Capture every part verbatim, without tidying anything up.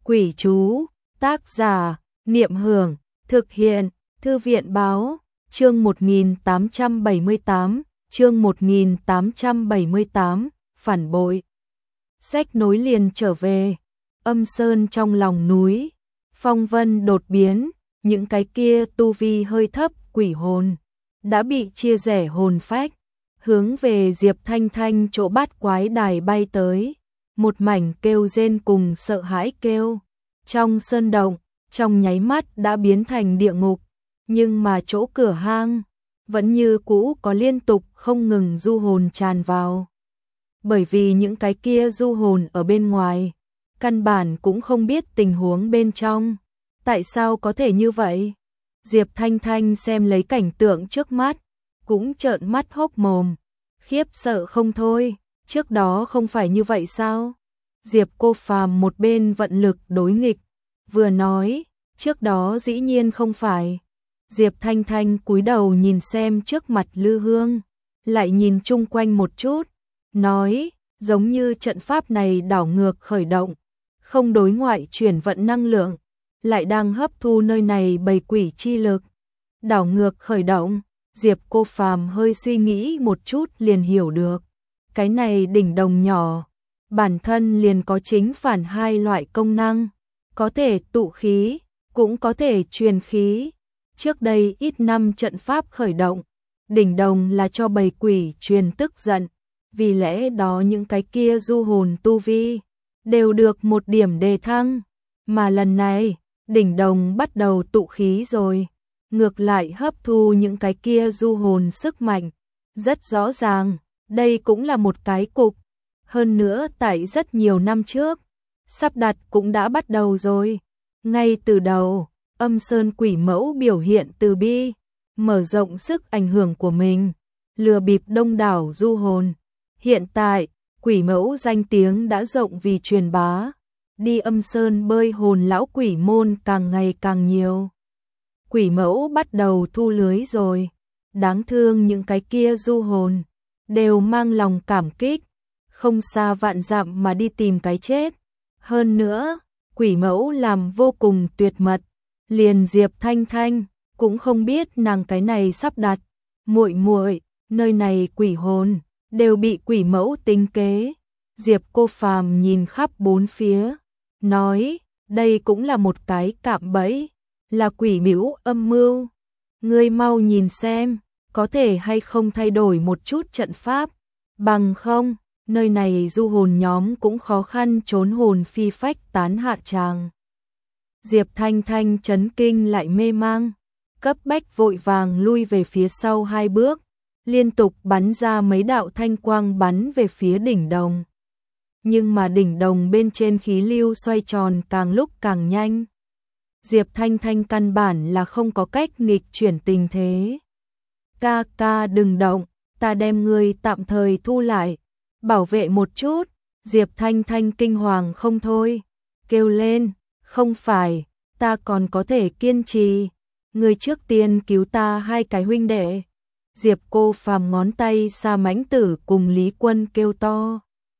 Quỷ chú, tác giả, Niệm Hưởng, thực hiện, Thư viện Báo, chương một nghìn tám trăm bảy mươi tám, chương một nghìn tám trăm bảy mươi tám, phản bội. Sách nối liền trở về, âm sơn trong lòng núi, phong vân đột biến, những cái kia tu vi hơi thấp quỷ hồn, đã bị chia rẽ hồn phách, hướng về Diệp Thanh Thanh chỗ bát quái đài bay tới, một mảnh kêu rên cùng sợ hãi kêu. Trong sơn động, trong nháy mắt đã biến thành địa ngục, nhưng mà chỗ cửa hang vẫn như cũ có liên tục không ngừng du hồn tràn vào. Bởi vì những cái kia du hồn ở bên ngoài, căn bản cũng không biết tình huống bên trong. Tại sao có thể như vậy? Diệp Thanh Thanh xem lấy cảnh tượng trước mắt, cũng trợn mắt hốc mồm, khiếp sợ không thôi, trước đó không phải như vậy sao? Diệp Cô Phàm một bên vận lực đối nghịch, vừa nói, trước đó dĩ nhiên không phải. Diệp Thanh Thanh cúi đầu nhìn xem trước mặt Lư Hương, lại nhìn chung quanh một chút, nói, giống như trận pháp này đảo ngược khởi động, không đối ngoại chuyển vận năng lượng, lại đang hấp thu nơi này bầy quỷ chi lực. Đảo ngược khởi động, Diệp Cô Phàm hơi suy nghĩ một chút liền hiểu được. Cái này đỉnh đồng nhỏ, bản thân liền có chính phản hai loại công năng, có thể tụ khí, cũng có thể truyền khí. Trước đây ít năm trận pháp khởi động, đỉnh đồng là cho bầy quỷ truyền tức giận, vì lẽ đó những cái kia du hồn tu vi đều được một điểm đề thăng, mà lần này, đỉnh đồng bắt đầu tụ khí rồi, ngược lại hấp thu những cái kia du hồn sức mạnh, rất rõ ràng, đây cũng là một cái cục. Hơn nữa tại rất nhiều năm trước, sắp đặt cũng đã bắt đầu rồi. Ngay từ đầu, âm sơn quỷ mẫu biểu hiện từ bi, mở rộng sức ảnh hưởng của mình, lừa bịp đông đảo du hồn. Hiện tại, quỷ mẫu danh tiếng đã rộng vì truyền bá, đi âm sơn bơi hồn lão quỷ môn càng ngày càng nhiều. Quỷ mẫu bắt đầu thu lưới rồi, đáng thương những cái kia du hồn, đều mang lòng cảm kích, không xa vạn dặm mà đi tìm cái chết. Hơn nữa, quỷ mẫu làm vô cùng tuyệt mật, liền Diệp Thanh Thanh cũng không biết nàng cái này sắp đặt. Muội muội, nơi này quỷ hồn đều bị quỷ mẫu tính kế. Diệp Cô Phàm nhìn khắp bốn phía, nói, đây cũng là một cái cạm bẫy, là quỷ mĩu âm mưu. Ngươi mau nhìn xem, có thể hay không thay đổi một chút trận pháp, bằng không nơi này du hồn nhóm cũng khó khăn trốn hồn phi phách tán hạ tràng. Diệp Thanh Thanh chấn kinh lại mê mang, cấp bách vội vàng lui về phía sau hai bước, liên tục bắn ra mấy đạo thanh quang bắn về phía đỉnh đồng. Nhưng mà đỉnh đồng bên trên khí lưu xoay tròn càng lúc càng nhanh. Diệp Thanh Thanh căn bản là không có cách nghịch chuyển tình thế. Ca ca đừng động, ta đem ngươi tạm thời thu lại. Bảo vệ một chút. Diệp Thanh Thanh kinh hoàng không thôi, kêu lên, không phải, ta còn có thể kiên trì, người trước tiên cứu ta hai cái huynh đệ. Diệp Cô Phàm ngón tay Sa Mãnh Tử cùng Lý Quân kêu to.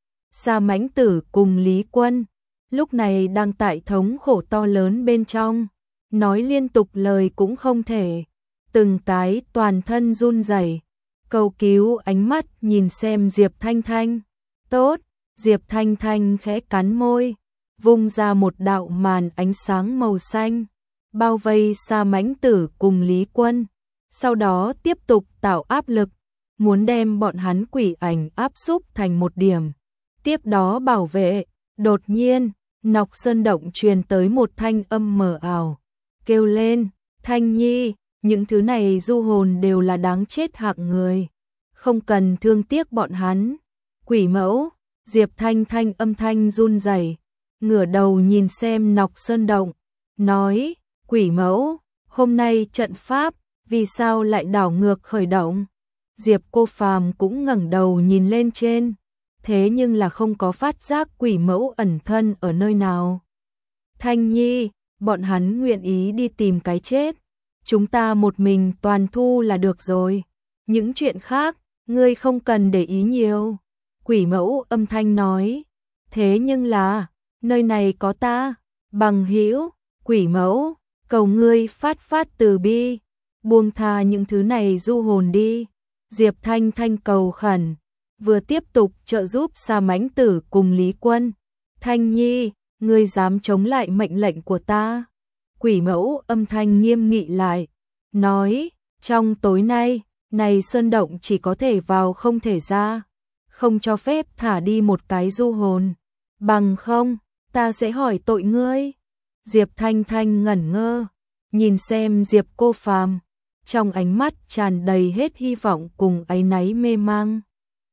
Sa Mãnh Tử cùng Lý Quân lúc này đang tại thống khổ to lớn bên trong, nói liên tục lời cũng không thể, từng cái toàn thân run rẩy, cầu cứu ánh mắt nhìn xem Diệp Thanh Thanh. Tốt, Diệp Thanh Thanh khẽ cắn môi, vung ra một đạo màn ánh sáng màu xanh, bao vây Sa Mãnh Tử cùng Lý Quân, sau đó tiếp tục tạo áp lực, muốn đem bọn hắn quỷ ảnh áp xúc thành một điểm, tiếp đó bảo vệ. Đột nhiên, nọc sơn động truyền tới một thanh âm mờ ảo, kêu lên, Thanh Nhi, những thứ này du hồn đều là đáng chết hạng người, không cần thương tiếc bọn hắn. Quỷ mẫu, Diệp Thanh Thanh âm thanh run rẩy, ngửa đầu nhìn xem nọc sơn động, nói, quỷ mẫu, hôm nay trận pháp, vì sao lại đảo ngược khởi động? Diệp Cô Phàm cũng ngẩng đầu nhìn lên trên, thế nhưng là không có phát giác quỷ mẫu ẩn thân ở nơi nào. Thanh Nhi, bọn hắn nguyện ý đi tìm cái chết, chúng ta một mình toàn thu là được rồi, những chuyện khác, ngươi không cần để ý nhiều. Quỷ mẫu âm thanh nói, thế nhưng là, nơi này có ta, Bằng hữu, quỷ mẫu, cầu ngươi phát phát từ bi, buông tha những thứ này du hồn đi. Diệp Thanh Thanh cầu khẩn, vừa tiếp tục trợ giúp Sa Mãnh Tử cùng Lý Quân. Thanh Nhi, ngươi dám chống lại mệnh lệnh của ta? Quỷ mẫu âm thanh nghiêm nghị lại, nói, trong tối nay, này sơn động chỉ có thể vào không thể ra, không cho phép thả đi một cái du hồn, bằng không, ta sẽ hỏi tội ngươi. Diệp Thanh Thanh ngẩn ngơ, nhìn xem Diệp Cô Phàm, trong ánh mắt tràn đầy hết hy vọng cùng áy náy mê mang.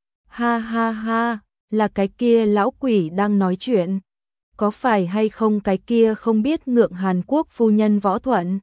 Ha ha ha, là cái kia lão quỷ đang nói chuyện. Có phải hay không cái kia không biết ngượng Hàn Quốc phu nhân Võ Thuận?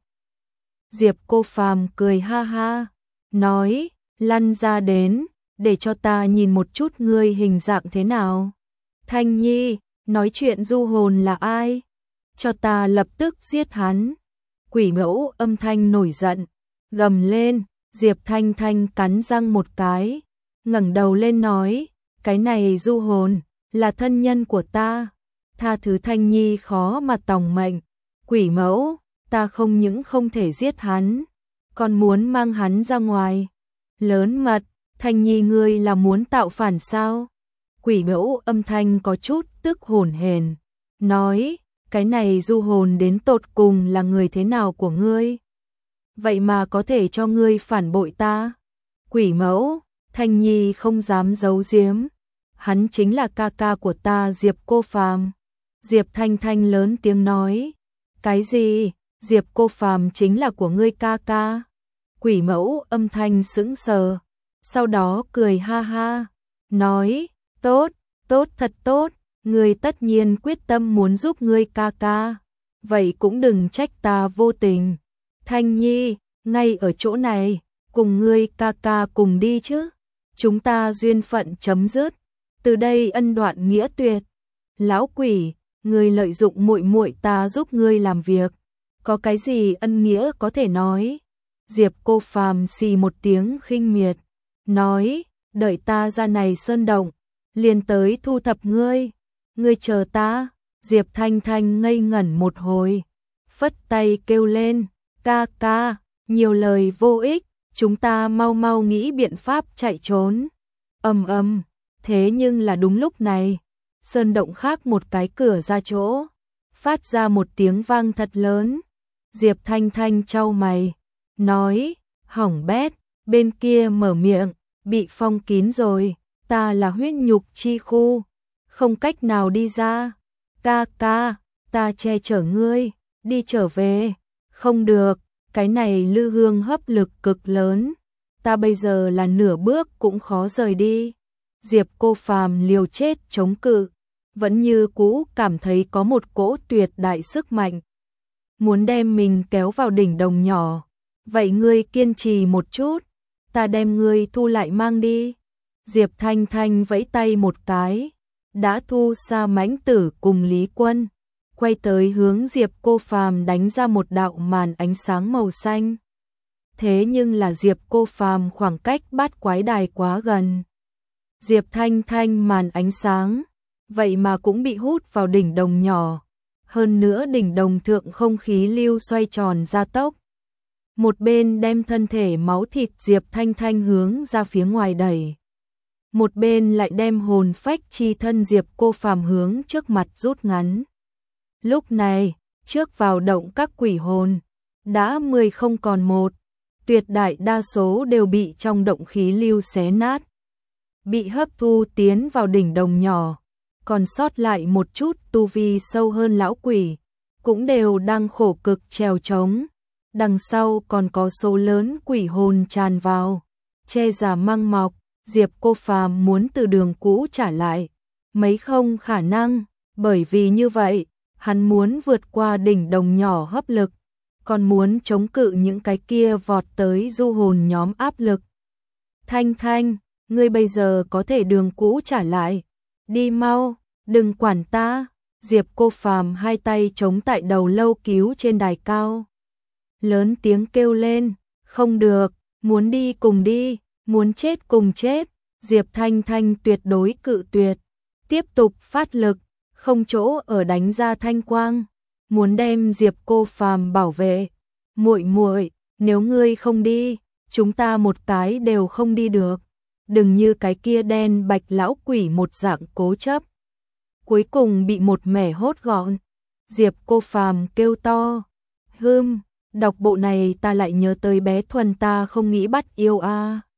Diệp Cô Phàm cười ha ha, nói, lăn ra đến, để cho ta nhìn một chút ngươi hình dạng thế nào. Thanh Nhi, nói chuyện du hồn là ai? Cho ta lập tức giết hắn. Quỷ mẫu âm thanh nổi giận, gầm lên. Diệp Thanh Thanh cắn răng một cái, ngẩng đầu lên nói, cái này du hồn, là thân nhân của ta. Tha thứ Thanh Nhi khó mà tòng mệnh. Quỷ mẫu, ta không những không thể giết hắn, còn muốn mang hắn ra ngoài. Lớn mật, Thanh Nhi ngươi là muốn tạo phản sao? Quỷ mẫu âm thanh có chút tức hổn hển, nói, cái này du hồn đến tột cùng là người thế nào của ngươi? Vậy mà có thể cho ngươi phản bội ta? Quỷ mẫu, Thanh Nhi không dám giấu giếm, hắn chính là ca ca của ta Diệp Cô Phàm. Diệp Thanh Thanh lớn tiếng nói, cái gì? Diệp Cô Phàm chính là của ngươi ca ca? Quỷ mẫu âm thanh sững sờ, sau đó cười ha ha, nói, tốt, tốt thật tốt, ngươi tất nhiên quyết tâm muốn giúp ngươi ca ca, vậy cũng đừng trách ta vô tình. Thanh Nhi, ngay ở chỗ này, cùng ngươi ca ca cùng đi chứ, chúng ta duyên phận chấm dứt, từ đây ân đoạn nghĩa tuyệt. Lão quỷ, ngươi lợi dụng muội muội ta giúp ngươi làm việc, có cái gì ân nghĩa có thể nói? Diệp Cô Phàm xì một tiếng khinh miệt, nói, đợi ta ra này sơn động, liền tới thu thập ngươi, ngươi chờ ta. Diệp Thanh Thanh ngây ngẩn một hồi, phất tay kêu lên, ca ca, nhiều lời vô ích, chúng ta mau mau nghĩ biện pháp chạy trốn. Ầm ầm, thế nhưng là đúng lúc này, sơn động khác một cái cửa ra chỗ, phát ra một tiếng vang thật lớn. Diệp Thanh Thanh chau mày, nói, hỏng bét, bên kia mở miệng, bị phong kín rồi, ta là huyết nhục chi khu, không cách nào đi ra. Ca ca, ta che chở ngươi, đi trở về. Không được, cái này lư hương hấp lực cực lớn, ta bây giờ là nửa bước cũng khó rời đi. Diệp Cô Phàm liều chết chống cự, vẫn như cũ cảm thấy có một cỗ tuyệt đại sức mạnh, muốn đem mình kéo vào đỉnh đồng nhỏ. Vậy ngươi kiên trì một chút, ta đem ngươi thu lại mang đi. Diệp Thanh Thanh vẫy tay một cái, đã thu Sa Mãnh Tử cùng Lý Quân, quay tới hướng Diệp Cô Phàm đánh ra một đạo màn ánh sáng màu xanh. Thế nhưng là Diệp Cô Phàm khoảng cách bát quái đài quá gần. Diệp Thanh Thanh màn ánh sáng, vậy mà cũng bị hút vào đỉnh đồng nhỏ. Hơn nữa đỉnh đồng thượng không khí lưu xoay tròn gia tốc. Một bên đem thân thể máu thịt Diệp Thanh Thanh hướng ra phía ngoài đẩy, một bên lại đem hồn phách chi thân Diệp Cô Phàm hướng trước mặt rút ngắn. Lúc này, trước vào động các quỷ hồn, đã mười không còn một, tuyệt đại đa số đều bị trong động khí lưu xé nát, bị hấp thu tiến vào đỉnh đồng nhỏ, còn sót lại một chút tu vi sâu hơn lão quỷ, cũng đều đang khổ cực trèo trống. Đằng sau còn có số lớn quỷ hồn tràn vào, che giả mang mọc. Diệp Cô Phàm muốn từ đường cũ trả lại, mấy không khả năng, bởi vì như vậy, hắn muốn vượt qua đỉnh đồng nhỏ hấp lực, còn muốn chống cự những cái kia vọt tới du hồn nhóm áp lực. Thanh Thanh, ngươi bây giờ có thể đường cũ trả lại, đi mau, đừng quản ta. Diệp Cô Phàm hai tay chống tại đầu lâu cứu trên đài cao, lớn tiếng kêu lên, không được, muốn đi cùng đi, muốn chết cùng chết. Diệp Thanh Thanh tuyệt đối cự tuyệt, tiếp tục phát lực, không chỗ ở đánh ra thanh quang. muốn đem Diệp Cô Phàm bảo vệ. Muội muội, nếu ngươi không đi, chúng ta một cái đều không đi được. Đừng như cái kia đen bạch lão quỷ một dạng cố chấp. Cuối cùng bị một mẻ hốt gọn. Diệp Cô Phàm kêu to. Hưm, đọc bộ này ta lại nhớ tới bé Thuần ta không nghĩ bắt yêu a. À.